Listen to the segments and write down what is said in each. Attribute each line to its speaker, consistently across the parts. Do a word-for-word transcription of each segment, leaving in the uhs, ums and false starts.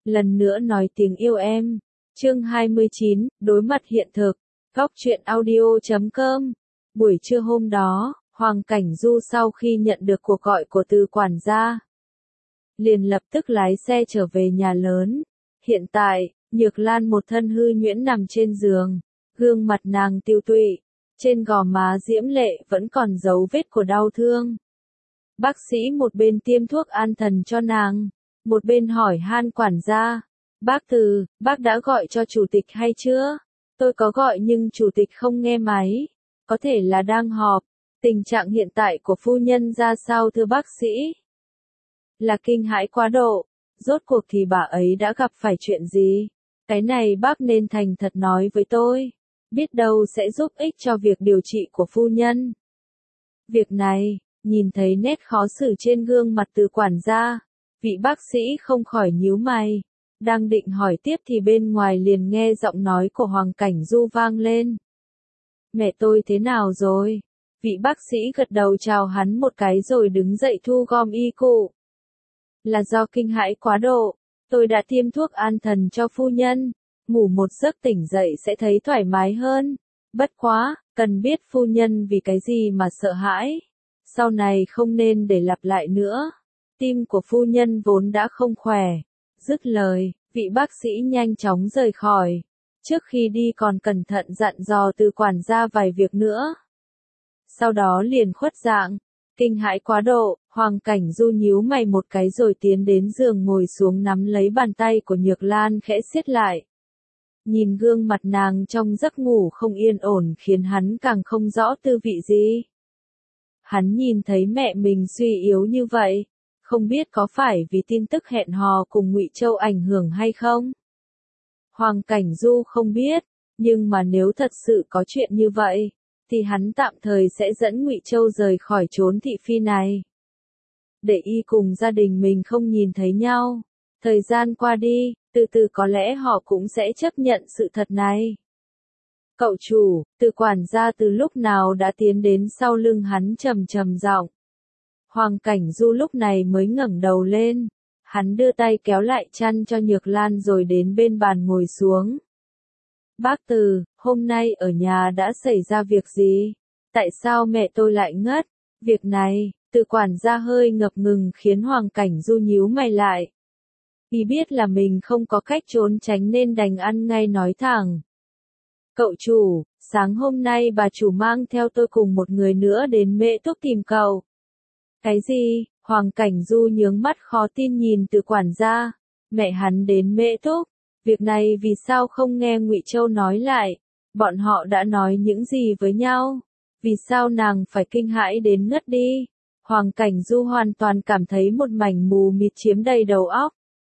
Speaker 1: lần nữa nói tiếng yêu em. Chương hai mươi chín, đối mặt hiện thực. Góc truyện audio chấm com. Buổi trưa hôm đó, Hoàng Cảnh Du sau khi nhận được cuộc gọi của Từ quản gia, liền lập tức lái xe trở về nhà lớn. Hiện tại, Nhược Lan một thân hư nhuyễn nằm trên giường, gương mặt nàng tiêu tụy, trên gò má diễm lệ vẫn còn dấu vết của đau thương. Bác sĩ một bên tiêm thuốc an thần cho nàng, một bên hỏi han quản gia, bác Từ, bác đã gọi cho chủ tịch hay chưa? Tôi có gọi nhưng chủ tịch không nghe máy, có thể là đang họp. Tình trạng hiện tại của phu nhân ra sao thưa bác sĩ? Là kinh hãi quá độ, rốt cuộc thì bà ấy đã gặp phải chuyện gì? Cái này bác nên thành thật nói với tôi, biết đâu sẽ giúp ích cho việc điều trị của phu nhân. Việc này, nhìn thấy nét khó xử trên gương mặt Từ quản gia, vị bác sĩ không khỏi nhíu mày, đang định hỏi tiếp thì bên ngoài liền nghe giọng nói của Hoàng Cảnh Du vang lên. Mẹ tôi thế nào rồi? Vị bác sĩ gật đầu chào hắn một cái rồi đứng dậy thu gom y cụ. Là do kinh hãi quá độ, tôi đã tiêm thuốc an thần cho phu nhân, ngủ một giấc tỉnh dậy sẽ thấy thoải mái hơn. Bất quá, cần biết phu nhân vì cái gì mà sợ hãi, sau này không nên để lặp lại nữa. Tim của phu nhân vốn đã không khỏe. Dứt lời, vị bác sĩ nhanh chóng rời khỏi. Trước khi đi còn cẩn thận dặn dò Từ quản gia vài việc nữa. Sau đó liền khuất dạng. Kinh hãi quá độ, Hoàng Cảnh Du nhíu mày một cái rồi tiến đến giường ngồi xuống nắm lấy bàn tay của Nhược Lan khẽ siết lại. Nhìn gương mặt nàng trong giấc ngủ không yên ổn khiến hắn càng không rõ tư vị gì. Hắn nhìn thấy mẹ mình suy yếu như vậy, không biết có phải vì tin tức hẹn hò cùng Ngụy Châu ảnh hưởng hay không? Hoàng Cảnh Du không biết, nhưng mà nếu thật sự có chuyện như vậy, thì hắn tạm thời sẽ dẫn Ngụy Châu rời khỏi chốn thị phi này. Để y cùng gia đình mình không nhìn thấy nhau. Thời gian qua đi, từ từ có lẽ họ cũng sẽ chấp nhận sự thật này. Cậu chủ, Từ quản gia từ lúc nào đã tiến đến sau lưng hắn trầm trầm giọng. Hoàng Cảnh Du lúc này mới ngẩng đầu lên. Hắn đưa tay kéo lại chăn cho Nhược Lan rồi đến bên bàn ngồi xuống. Bác Từ, hôm nay ở nhà đã xảy ra việc gì? Tại sao mẹ tôi lại ngất? Việc này, Từ quản gia hơi ngập ngừng khiến Hoàng Cảnh Du nhíu mày lại. Y biết là mình không có cách trốn tránh nên đành ăn ngay nói thẳng. Cậu chủ, sáng hôm nay bà chủ mang theo tôi cùng một người nữa đến Mễ Túc tìm cậu. Cái gì? Hoàng Cảnh Du nhướng mắt khó tin nhìn Từ quản gia. Mẹ hắn đến Mễ Túc. Việc này vì sao không nghe Ngụy Châu nói lại? Bọn họ đã nói những gì với nhau? Vì sao nàng phải kinh hãi đến ngất đi? Hoàng Cảnh Du hoàn toàn cảm thấy một mảnh mù mịt chiếm đầy đầu óc.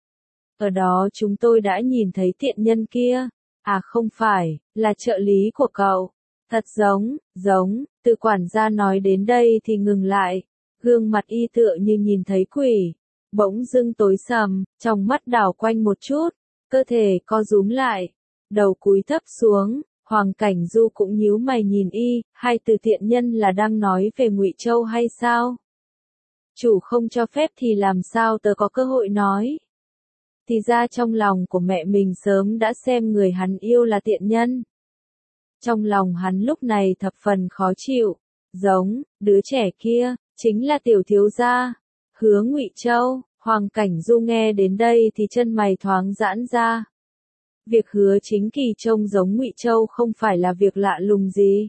Speaker 1: Ở đó chúng tôi đã nhìn thấy tiện nhân kia. À không phải, là trợ lý của cậu. Thật giống, giống, Từ quản gia nói đến đây thì ngừng lại. Gương mặt y tựa như nhìn thấy quỷ. Bỗng dưng tối sầm, trong mắt đảo quanh một chút. Cơ thể co rúm lại, đầu cúi thấp xuống, Hoàng Cảnh Du cũng nhíu mày nhìn y, hai từ tiện nhân là đang nói về Ngụy Châu hay sao? Chủ không cho phép thì làm sao tớ có cơ hội nói? Thì ra trong lòng của mẹ mình sớm đã xem người hắn yêu là tiện nhân. Trong lòng hắn lúc này thập phần khó chịu, giống, đứa trẻ kia, chính là tiểu thiếu gia, Hứa Ngụy Châu. Hoàng Cảnh Du nghe đến đây thì chân mày thoáng giãn ra. Việc Hứa Chính Kỳ trông giống Ngụy Châu không phải là việc lạ lùng gì.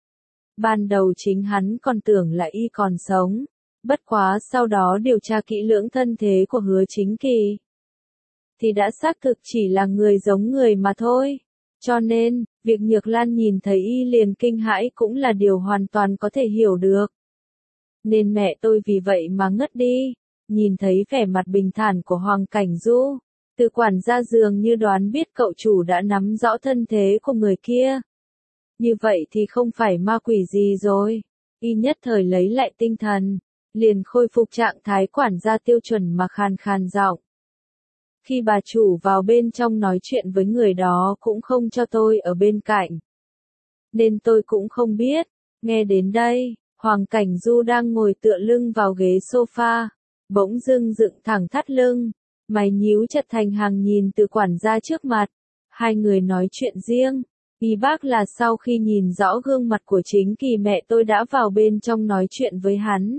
Speaker 1: Ban đầu chính hắn còn tưởng là y còn sống. Bất quá sau đó điều tra kỹ lưỡng thân thế của Hứa Chính Kỳ, thì đã xác thực chỉ là người giống người mà thôi. Cho nên, việc Nhược Lan nhìn thấy y liền kinh hãi cũng là điều hoàn toàn có thể hiểu được. Nên mẹ tôi vì vậy mà ngất đi. Nhìn thấy vẻ mặt bình thản của Hoàng Cảnh Du, Từ quản gia dường như đoán biết cậu chủ đã nắm rõ thân thế của người kia. Như vậy thì không phải ma quỷ gì rồi. Y nhất thời lấy lại tinh thần, liền khôi phục trạng thái quản gia tiêu chuẩn mà khàn khàn giọng. Khi bà chủ vào bên trong nói chuyện với người đó cũng không cho tôi ở bên cạnh. Nên tôi cũng không biết. Nghe đến đây, Hoàng Cảnh Du đang ngồi tựa lưng vào ghế sofa. Bỗng dưng dựng thẳng thắt lưng, mày nhíu chặt thành hàng nhìn Từ quản gia trước mặt. Hai người nói chuyện riêng. Ý bác là sau khi nhìn rõ gương mặt của chính Kỳ mẹ tôi đã vào bên trong nói chuyện với hắn.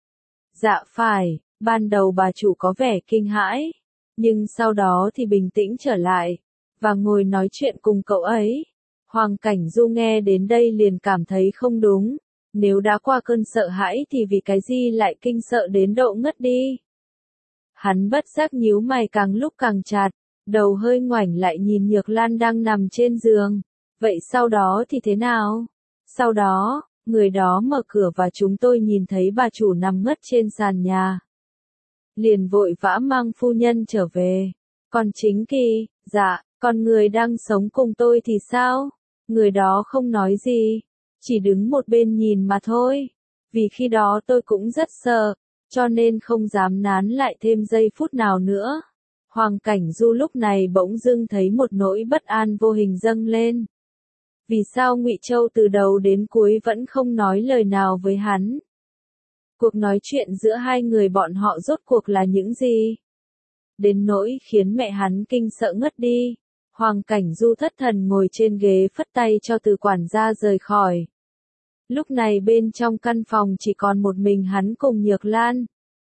Speaker 1: Dạ phải, ban đầu bà chủ có vẻ kinh hãi, nhưng sau đó thì bình tĩnh trở lại, và ngồi nói chuyện cùng cậu ấy. Hoàng Cảnh Du nghe đến đây liền cảm thấy không đúng, nếu đã qua cơn sợ hãi thì vì cái gì lại kinh sợ đến độ ngất đi. Hắn bất giác nhíu mày càng lúc càng chặt, đầu hơi ngoảnh lại nhìn Nhược Lan đang nằm trên giường. Vậy sau đó thì thế nào? Sau đó, người đó mở cửa và chúng tôi nhìn thấy bà chủ nằm ngất trên sàn nhà. Liền vội vã mang phu nhân trở về. Còn chính Kỳ, dạ, còn người đang sống cùng tôi thì sao? Người đó không nói gì, chỉ đứng một bên nhìn mà thôi. Vì khi đó tôi cũng rất sợ, cho nên không dám nán lại thêm giây phút nào nữa. Hoàng Cảnh Du lúc này bỗng dưng thấy một nỗi bất an vô hình dâng lên. Vì sao Ngụy Châu từ đầu đến cuối vẫn không nói lời nào với hắn? Cuộc nói chuyện giữa hai người bọn họ rốt cuộc là những gì? Đến nỗi khiến mẹ hắn kinh sợ ngất đi. Hoàng Cảnh Du thất thần ngồi trên ghế phất tay cho Từ quản gia rời khỏi. Lúc này bên trong căn phòng chỉ còn một mình hắn cùng Nhược Lan.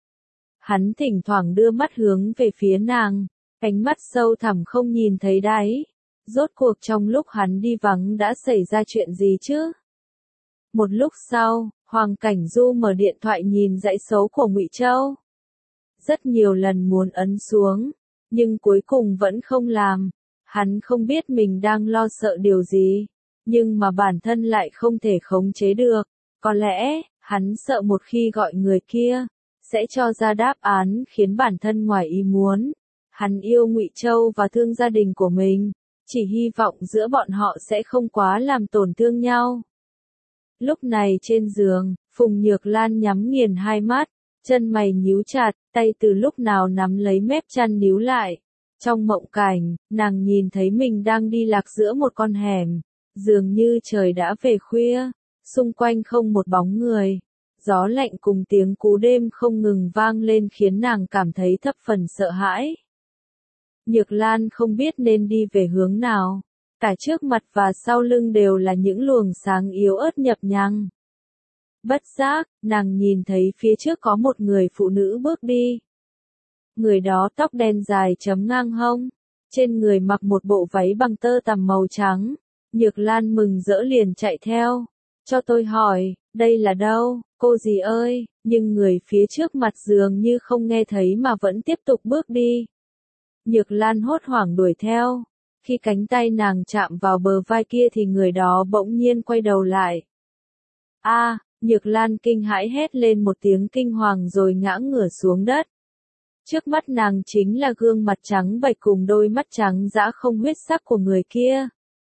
Speaker 1: Hắn thỉnh thoảng đưa mắt hướng về phía nàng, ánh mắt sâu thẳm không nhìn thấy đáy. Rốt cuộc trong lúc hắn đi vắng đã xảy ra chuyện gì chứ? Một lúc sau, Hoàng Cảnh Du mở điện thoại nhìn dãy số của Ngụy Châu. Rất nhiều lần muốn ấn xuống, nhưng cuối cùng vẫn không làm. Hắn không biết mình đang lo sợ điều gì, nhưng mà bản thân lại không thể khống chế được. Có lẽ, hắn sợ một khi gọi người kia, sẽ cho ra đáp án khiến bản thân ngoài ý muốn. Hắn yêu Ngụy Châu và thương gia đình của mình, chỉ hy vọng giữa bọn họ sẽ không quá làm tổn thương nhau. Lúc này trên giường, Phùng Nhược Lan nhắm nghiền hai mắt, chân mày nhíu chặt, tay từ lúc nào nắm lấy mép chăn níu lại. Trong mộng cảnh, nàng nhìn thấy mình đang đi lạc giữa một con hẻm, dường như trời đã về khuya, xung quanh không một bóng người. Gió lạnh cùng tiếng cú đêm không ngừng vang lên khiến nàng cảm thấy thập phần sợ hãi. Nhược Lan không biết nên đi về hướng nào, cả trước mặt và sau lưng đều là những luồng sáng yếu ớt nhập nhằng. Bất giác, nàng nhìn thấy phía trước có một người phụ nữ bước đi. Người đó tóc đen dài chấm ngang hông, trên người mặc một bộ váy bằng tơ tằm màu trắng. Nhược Lan mừng rỡ liền chạy theo. Cho tôi hỏi, đây là đâu, cô dì ơi, nhưng người phía trước mặt dường như không nghe thấy mà vẫn tiếp tục bước đi. Nhược Lan hốt hoảng đuổi theo. Khi cánh tay nàng chạm vào bờ vai kia thì người đó bỗng nhiên quay đầu lại. A, à, Nhược Lan kinh hãi hét lên một tiếng kinh hoàng rồi ngã ngửa xuống đất. Trước mắt nàng chính là gương mặt trắng bệch cùng đôi mắt trắng dã không huyết sắc của người kia.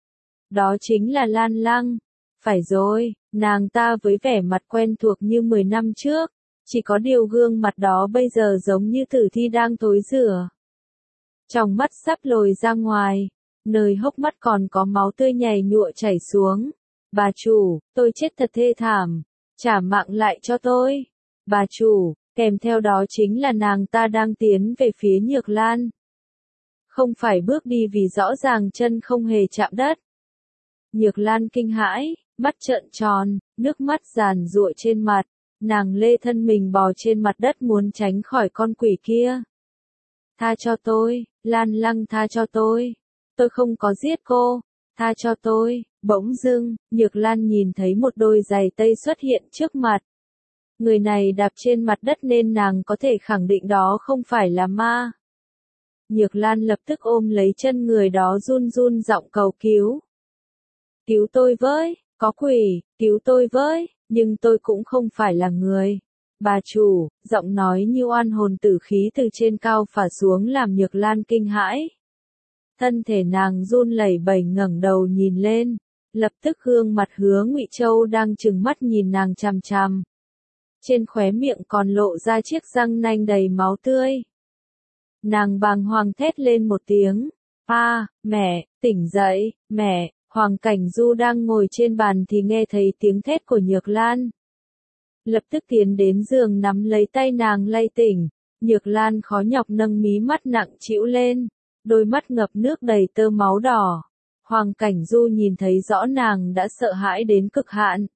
Speaker 1: Đó chính là Lan Lăng. Phải rồi, nàng ta với vẻ mặt quen thuộc như mười năm trước, chỉ có điều gương mặt đó bây giờ giống như tử thi đang thối rữa. Trong mắt sắp lồi ra ngoài, nơi hốc mắt còn có máu tươi nhầy nhụa chảy xuống. Bà chủ, tôi chết thật thê thảm, trả mạng lại cho tôi. Bà chủ, kèm theo đó chính là nàng ta đang tiến về phía Nhược Lan. Không phải bước đi vì rõ ràng chân không hề chạm đất. Nhược Lan kinh hãi, mắt trợn tròn, nước mắt giàn giụa trên mặt, nàng lê thân mình bò trên mặt đất muốn tránh khỏi con quỷ kia. Tha cho tôi, Lan Lăng tha cho tôi, tôi không có giết cô, tha cho tôi. Bỗng dưng, Nhược Lan nhìn thấy một đôi giày tây xuất hiện trước mặt. Người này đạp trên mặt đất nên nàng có thể khẳng định đó không phải là ma. Nhược Lan lập tức ôm lấy chân người đó run run giọng cầu cứu. Cứu tôi với, có quỷ, cứu tôi với, nhưng tôi cũng không phải là người. Bà chủ, giọng nói như oan hồn tử khí từ trên cao phả xuống làm Nhược Lan kinh hãi. Thân thể nàng run lẩy bẩy ngẩng đầu nhìn lên, lập tức gương mặt Hứa Ngụy Châu đang trừng mắt nhìn nàng chằm chằm. Trên khóe miệng còn lộ ra chiếc răng nanh đầy máu tươi. Nàng bàng hoàng thét lên một tiếng. A, à, mẹ, tỉnh dậy, mẹ. Hoàng Cảnh Du đang ngồi trên bàn thì nghe thấy tiếng thét của Nhược Lan. Lập tức tiến đến giường nắm lấy tay nàng lay tỉnh. Nhược Lan khó nhọc nâng mí mắt nặng trĩu lên, đôi mắt ngập nước đầy tơ máu đỏ. Hoàng Cảnh Du nhìn thấy rõ nàng đã sợ hãi đến cực hạn.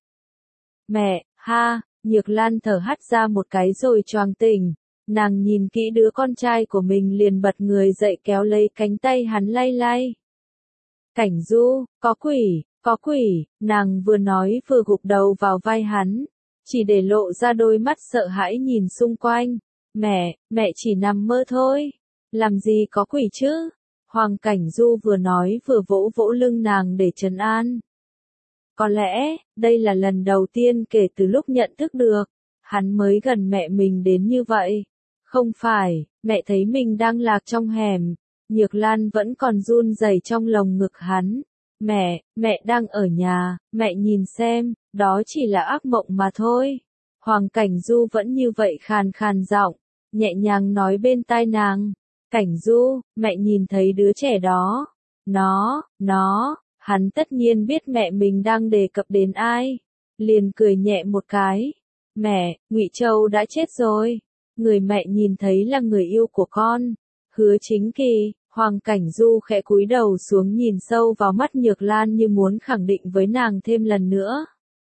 Speaker 1: Mẹ, ha, Nhược Lan thở hắt ra một cái rồi choàng tỉnh. Nàng nhìn kỹ đứa con trai của mình liền bật người dậy kéo lấy cánh tay hắn lay lay. Cảnh Du, có quỷ, có quỷ, nàng vừa nói vừa gục đầu vào vai hắn, chỉ để lộ ra đôi mắt sợ hãi nhìn xung quanh. Mẹ, mẹ chỉ nằm mơ thôi, làm gì có quỷ chứ? Hoàng Cảnh Du vừa nói vừa vỗ vỗ lưng nàng để trấn an. Có lẽ, đây là lần đầu tiên kể từ lúc nhận thức được, hắn mới gần mẹ mình đến như vậy. Không phải, mẹ thấy mình đang lạc trong hẻm, Nhược Lan vẫn còn run rẩy trong lồng ngực hắn. Mẹ, mẹ đang ở nhà, mẹ nhìn xem, đó chỉ là ác mộng mà thôi. Hoàng Cảnh Du vẫn như vậy khàn khàn giọng, nhẹ nhàng nói bên tai nàng. Cảnh Du, mẹ nhìn thấy đứa trẻ đó. Nó, nó, hắn tất nhiên biết mẹ mình đang đề cập đến ai. Liền cười nhẹ một cái. Mẹ, Ngụy Châu đã chết rồi. Người mẹ nhìn thấy là người yêu của con. Hứa Chính Kỳ. Hoàng Cảnh Du khẽ cúi đầu xuống nhìn sâu vào mắt Nhược Lan như muốn khẳng định với nàng thêm lần nữa.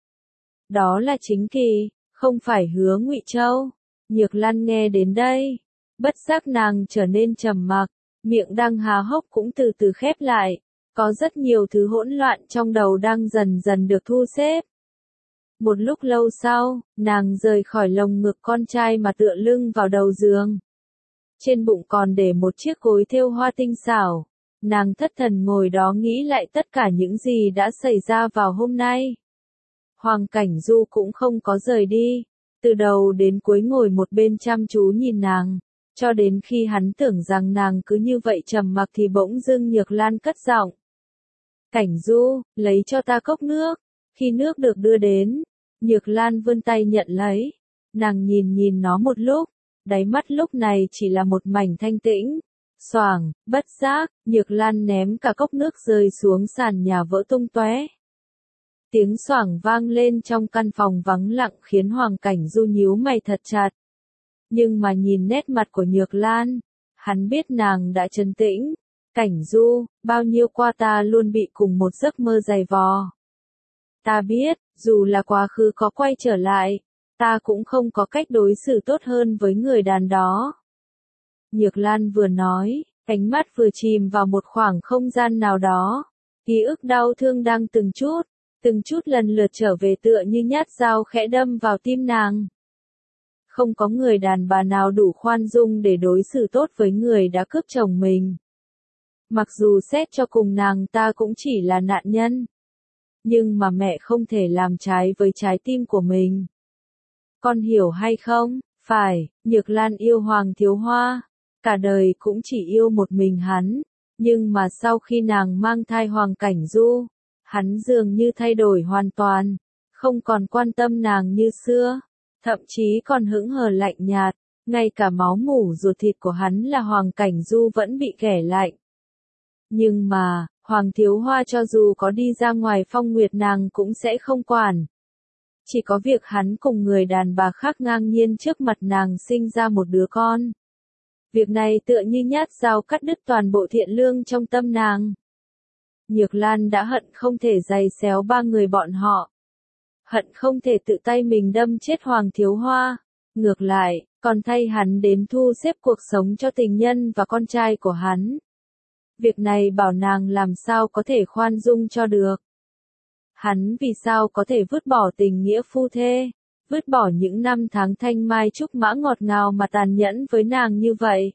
Speaker 1: Đó là Chính Kỳ, không phải Hứa Ngụy Châu. Nhược Lan nghe đến đây, bất giác nàng trở nên trầm mặc, miệng đang há hốc cũng từ từ khép lại, có rất nhiều thứ hỗn loạn trong đầu đang dần dần được thu xếp. Một lúc lâu sau, nàng rời khỏi lồng ngực con trai mà tựa lưng vào đầu giường. Trên bụng còn để một chiếc gối thêu hoa tinh xảo. Nàng thất thần ngồi đó nghĩ lại tất cả những gì đã xảy ra vào hôm nay. Hoàng Cảnh Du cũng không có rời đi. Từ đầu đến cuối ngồi một bên chăm chú nhìn nàng. Cho đến khi hắn tưởng rằng nàng cứ như vậy trầm mặc thì bỗng dưng Nhược Lan cất giọng. Cảnh Du, lấy cho ta cốc nước. Khi nước được đưa đến, Nhược Lan vươn tay nhận lấy. Nàng nhìn nhìn nó một lúc. Đáy mắt lúc này chỉ là một mảnh thanh tĩnh. Xoảng, bất giác, Nhược Lan ném cả cốc nước rơi xuống sàn nhà vỡ tung tóe. Tiếng xoảng vang lên trong căn phòng vắng lặng khiến Hoàng Cảnh Du nhíu mày thật chặt. Nhưng mà nhìn nét mặt của Nhược Lan, hắn biết nàng đã trấn tĩnh. Cảnh Du, bao nhiêu qua ta luôn bị cùng một giấc mơ dày vò. Ta biết, dù là quá khứ có quay trở lại, ta cũng không có cách đối xử tốt hơn với người đàn đó. Nhược Lan vừa nói, ánh mắt vừa chìm vào một khoảng không gian nào đó. Ký ức đau thương đang từng chút, từng chút lần lượt trở về tựa như nhát dao khẽ đâm vào tim nàng. Không có người đàn bà nào đủ khoan dung để đối xử tốt với người đã cướp chồng mình. Mặc dù xét cho cùng nàng ta cũng chỉ là nạn nhân. Nhưng mà mẹ không thể làm trái với trái tim của mình. Con hiểu hay không? Phải, Nhược Lan yêu Hoàng Thiếu Hoa. Cả đời cũng chỉ yêu một mình hắn. Nhưng mà sau khi nàng mang thai Hoàng Cảnh Du, hắn dường như thay đổi hoàn toàn. Không còn quan tâm nàng như xưa. Thậm chí còn hững hờ lạnh nhạt. Ngay cả máu mủ ruột thịt của hắn là Hoàng Cảnh Du vẫn bị ghẻ lạnh. Nhưng mà, Hoàng Thiếu Hoa cho dù có đi ra ngoài phong nguyệt nàng cũng sẽ không quản. Chỉ có việc hắn cùng người đàn bà khác ngang nhiên trước mặt nàng sinh ra một đứa con. Việc này tựa như nhát dao cắt đứt toàn bộ thiện lương trong tâm nàng. Nhược Lan đã hận không thể giày xéo ba người bọn họ. Hận không thể tự tay mình đâm chết Hoàng Thiếu Hoa. Ngược lại, còn thay hắn đến thu xếp cuộc sống cho tình nhân và con trai của hắn. Việc này bảo nàng làm sao có thể khoan dung cho được. Hắn vì sao có thể vứt bỏ tình nghĩa phu thê, vứt bỏ những năm tháng thanh mai trúc mã ngọt ngào mà tàn nhẫn với nàng như vậy.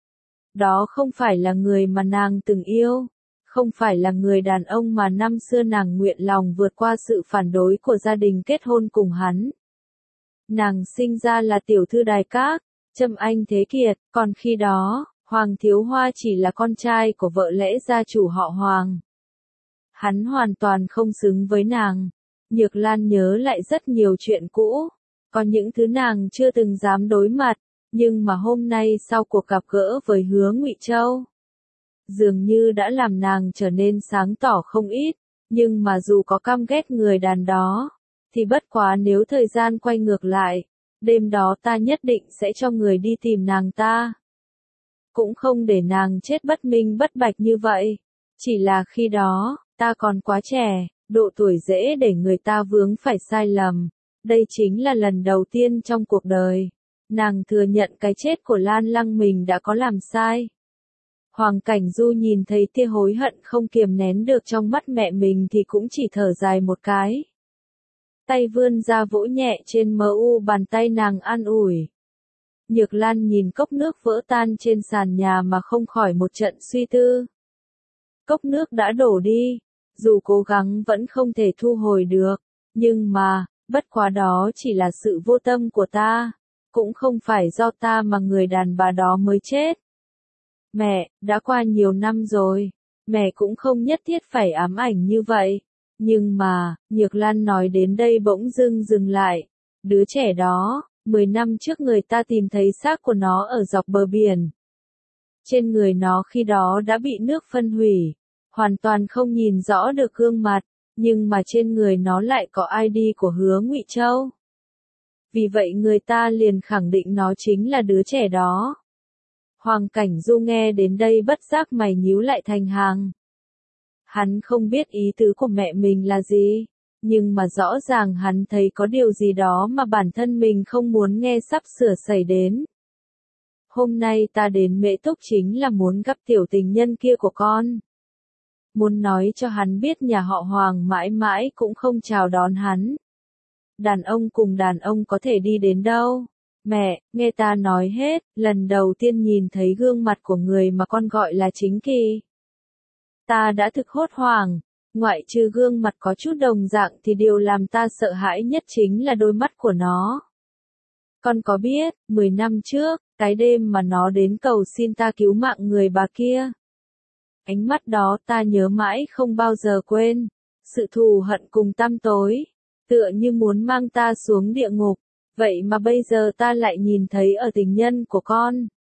Speaker 1: Đó không phải là người mà nàng từng yêu, không phải là người đàn ông mà năm xưa nàng nguyện lòng vượt qua sự phản đối của gia đình kết hôn cùng hắn. Nàng sinh ra là tiểu thư Đài Các, Trâm Anh Thế Kiệt, còn khi đó, Hoàng Thiếu Hoa chỉ là con trai của vợ lẽ gia chủ họ Hoàng. Hắn hoàn toàn không xứng với nàng. Nhược Lan nhớ lại rất nhiều chuyện cũ, có những thứ nàng chưa từng dám đối mặt, nhưng mà hôm nay sau cuộc gặp gỡ với Hứa Ngụy Châu, dường như đã làm nàng trở nên sáng tỏ không ít, nhưng mà dù có căm ghét người đàn đó, thì bất quá nếu thời gian quay ngược lại, Đêm đó ta nhất định sẽ cho người đi tìm nàng ta. Cũng không để nàng chết bất minh bất bạch như vậy. Chỉ là khi đó, ta còn quá trẻ, độ tuổi dễ để người ta vướng phải sai lầm. Đây chính là lần đầu tiên trong cuộc đời. Nàng thừa nhận cái chết của Lan Lăng mình đã có làm sai. Hoàng Cảnh Du nhìn thấy tia hối hận không kiềm nén được trong mắt mẹ mình thì cũng chỉ thở dài một cái. Tay vươn ra vỗ nhẹ trên mờ u bàn tay nàng an ủi. Nhược Lan nhìn cốc nước vỡ tan trên sàn nhà mà không khỏi một trận suy tư. Cốc nước đã đổ đi, dù cố gắng vẫn không thể thu hồi được, nhưng mà, bất quá đó chỉ là sự vô tâm của ta, cũng không phải do ta mà người đàn bà đó mới chết. Mẹ, đã qua nhiều năm rồi, mẹ cũng không nhất thiết phải ám ảnh như vậy. Nhưng mà, Nhược Lan nói đến đây bỗng dưng dừng lại. Đứa trẻ đó, mười năm trước người ta tìm thấy xác của nó ở dọc bờ biển. Trên người nó khi đó đã bị nước phân hủy, hoàn toàn không nhìn rõ được gương mặt, nhưng mà trên người nó lại có i đê của Hứa Ngụy Châu. Vì vậy người ta liền khẳng định nó chính là đứa trẻ đó. Hoàng Cảnh Du nghe đến đây bất giác mày nhíu lại thành hàng. Hắn không biết ý tứ của mẹ mình là gì, nhưng mà rõ ràng hắn thấy có điều gì đó mà bản thân mình không muốn nghe sắp sửa xảy đến. Hôm nay ta đến Mễ Túc chính là muốn gặp tiểu tình nhân kia của con. Muốn nói cho hắn biết nhà họ Hoàng mãi mãi cũng không chào đón hắn. Đàn ông cùng đàn ông có thể đi đến đâu? Mẹ, nghe ta nói hết, lần đầu tiên nhìn thấy gương mặt của người mà con gọi là Chính Kỳ. Ta đã thực hốt hoảng, ngoại trừ gương mặt có chút đồng dạng thì điều làm ta sợ hãi nhất chính là đôi mắt của nó. Con có biết, mười năm trước, cái đêm mà nó đến cầu xin ta cứu mạng người bà kia. Ánh mắt đó ta nhớ mãi không bao giờ quên, sự thù hận cùng tăm tối, tựa như muốn mang ta xuống địa ngục, vậy mà bây giờ ta lại nhìn thấy ở tình nhân của con.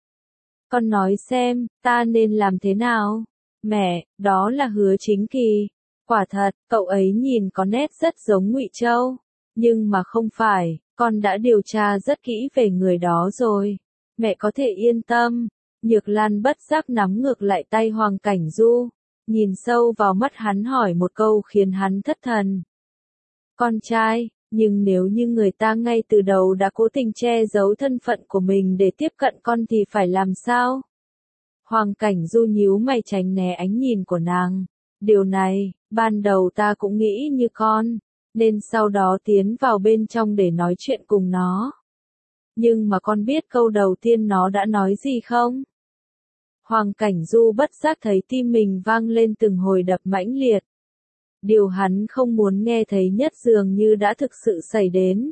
Speaker 1: Con nói xem, ta nên làm thế nào? Mẹ, đó là Hứa Chính Kỳ. Quả thật, cậu ấy nhìn có nét rất giống Ngụy Châu, nhưng mà không phải, con đã điều tra rất kỹ về người đó rồi. Mẹ có thể yên tâm. Nhược Lan bất giác nắm ngược lại tay Hoàng Cảnh Du, nhìn sâu vào mắt hắn hỏi một câu khiến hắn thất thần. Con trai, nhưng nếu như người ta ngay từ đầu đã cố tình che giấu thân phận của mình để tiếp cận con thì phải làm sao? Hoàng Cảnh Du nhíu mày tránh né ánh nhìn của nàng. Điều này, ban đầu ta cũng nghĩ như con, nên sau đó tiến vào bên trong để nói chuyện cùng nó. Nhưng mà con biết câu đầu tiên nó đã nói gì không? Hoàng Cảnh Du bất giác thấy tim mình vang lên từng hồi đập mãnh liệt. Điều hắn không muốn nghe thấy nhất dường như đã thực sự xảy đến.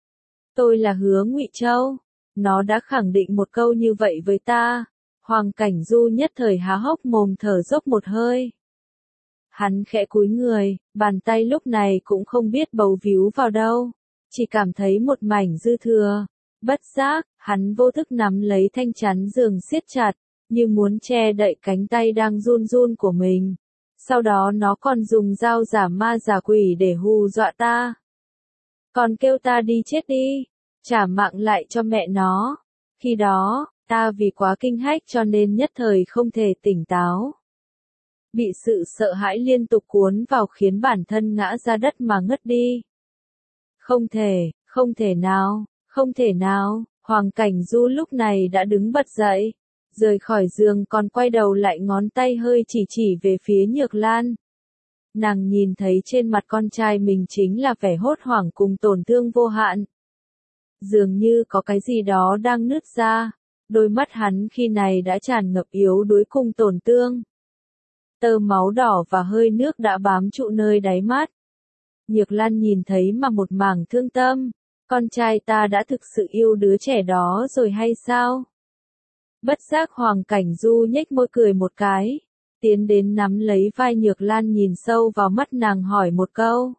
Speaker 1: Tôi là Hứa Ngụy Châu. Nó đã khẳng định một câu như vậy với ta. Hoàng Cảnh Du nhất thời há hốc mồm thở dốc một hơi. Hắn khẽ cúi người, bàn tay lúc này cũng không biết bấu víu vào đâu, chỉ cảm thấy một mảnh dư thừa. Bất giác, hắn vô thức nắm lấy thanh chắn giường siết chặt, như muốn che đậy cánh tay đang run run của mình. Sau đó nó còn dùng dao giả ma giả quỷ để hù dọa ta. Còn kêu ta đi chết đi, trả mạng lại cho mẹ nó. Khi đó, ta vì quá kinh hách cho nên nhất thời không thể tỉnh táo. Bị sự sợ hãi liên tục cuốn vào khiến bản thân ngã ra đất mà ngất đi. Không thể, không thể nào, không thể nào, Hoàng Cảnh Du lúc này đã đứng bật dậy, rời khỏi giường còn quay đầu lại ngón tay hơi chỉ chỉ về phía Nhược Lan. Nàng nhìn thấy trên mặt con trai mình chính là vẻ hốt hoảng cùng tổn thương vô hạn. Dường như có cái gì đó đang nứt ra, đôi mắt hắn khi này đã tràn ngập yếu đuối cùng tổn thương. Tơ máu đỏ và hơi nước đã bám trụ nơi đáy mắt. Nhược Lan nhìn thấy mà một mảng thương tâm, con trai ta đã thực sự yêu đứa trẻ đó rồi hay sao? Bất giác Hoàng Cảnh Du nhếch môi cười một cái, tiến đến nắm lấy vai Nhược Lan nhìn sâu vào mắt nàng hỏi một câu.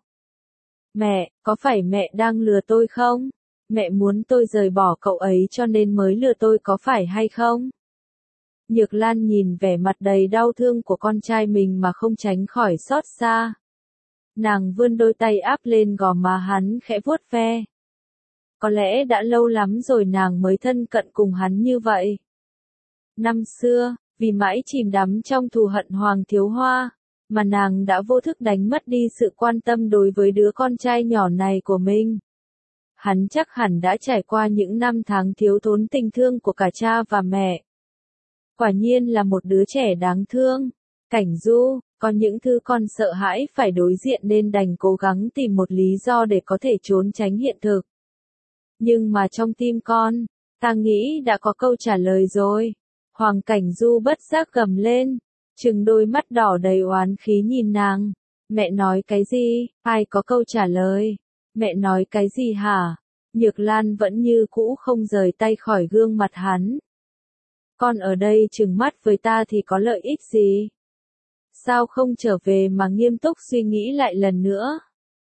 Speaker 1: Mẹ, có phải mẹ đang lừa tôi không? Mẹ muốn tôi rời bỏ cậu ấy cho nên mới lừa tôi có phải hay không? Nhược Lan nhìn vẻ mặt đầy đau thương của con trai mình mà không tránh khỏi xót xa. Nàng vươn đôi tay áp lên gò má hắn khẽ vuốt ve. Có lẽ đã lâu lắm rồi nàng mới thân cận cùng hắn như vậy. Năm xưa, vì mãi chìm đắm trong thù hận Hoàng Thiếu Hoa, mà nàng đã vô thức đánh mất đi sự quan tâm đối với đứa con trai nhỏ này của mình. Hắn chắc hẳn đã trải qua những năm tháng thiếu thốn tình thương của cả cha và mẹ. Quả nhiên là một đứa trẻ đáng thương. Cảnh Du, có những thứ con sợ hãi phải đối diện nên đành cố gắng tìm một lý do để có thể trốn tránh hiện thực. Nhưng mà trong tim con, ta nghĩ đã có câu trả lời rồi. Hoàng Cảnh Du bất giác gầm lên, trừng đôi mắt đỏ đầy oán khí nhìn nàng. Mẹ nói cái gì? Ai có câu trả lời? Mẹ nói cái gì hả? Nhược Lan vẫn như cũ không rời tay khỏi gương mặt hắn. Con ở đây trừng mắt với ta thì có lợi ích gì? Sao không trở về mà nghiêm túc suy nghĩ lại lần nữa?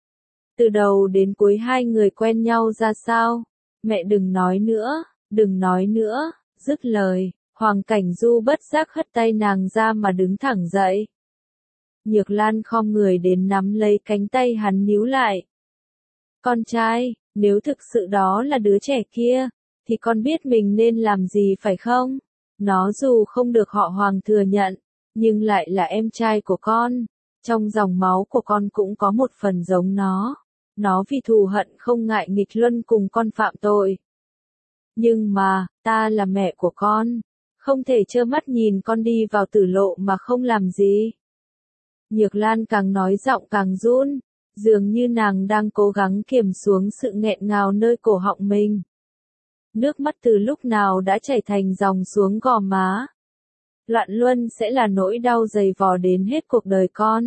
Speaker 1: Từ đầu đến cuối hai người quen nhau ra sao? Mẹ đừng nói nữa, đừng nói nữa. Dứt lời, Hoàng Cảnh Du bất giác hất tay nàng ra mà đứng thẳng dậy. Nhược Lan khom người đến nắm lấy cánh tay hắn níu lại. Con trai, nếu thực sự đó là đứa trẻ kia, thì con biết mình nên làm gì phải không? Nó dù không được họ Hoàng thừa nhận, nhưng lại là em trai của con. Trong dòng máu của con cũng có một phần giống nó. Nó vì thù hận không ngại nghịch luân cùng con phạm tội. Nhưng mà, ta là mẹ của con. Không thể trơ mắt nhìn con đi vào tử lộ mà không làm gì. Nhược Lan càng nói giọng càng run, dường như nàng đang cố gắng kiềm xuống sự nghẹn ngào nơi cổ họng mình. Nước mắt từ lúc nào đã chảy thành dòng xuống gò má. Loạn luân sẽ là nỗi đau dày vò đến hết cuộc đời con.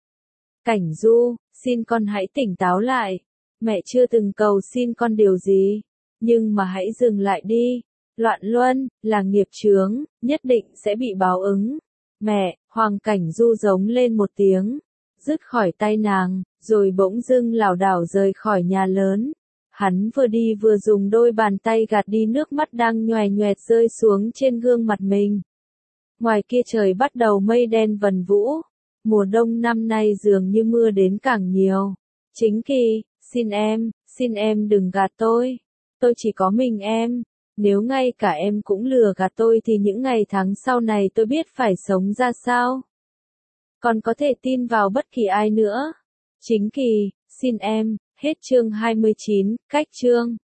Speaker 1: Cảnh Du, xin con hãy tỉnh táo lại. Mẹ chưa từng cầu xin con điều gì, nhưng mà hãy dừng lại đi. Loạn luân, là nghiệp chướng, nhất định sẽ bị báo ứng. Mẹ, Hoàng Cảnh Du giống lên một tiếng, dứt khỏi tay nàng, rồi bỗng dưng lảo đảo rời khỏi nhà lớn. Hắn vừa đi vừa dùng đôi bàn tay gạt đi nước mắt đang nhoè nhoẹt rơi xuống trên gương mặt mình. Ngoài kia trời bắt đầu mây đen vần vũ. Mùa đông năm nay dường như mưa đến càng nhiều. Chính Kỳ, xin em, xin em đừng gạt tôi. Tôi chỉ có mình em. Nếu ngay cả em cũng lừa gạt tôi thì những ngày tháng sau này tôi biết phải sống ra sao. Còn có thể tin vào bất kỳ ai nữa. Chính Kỳ, xin em. Hết chương hai mươi chín, cách chương.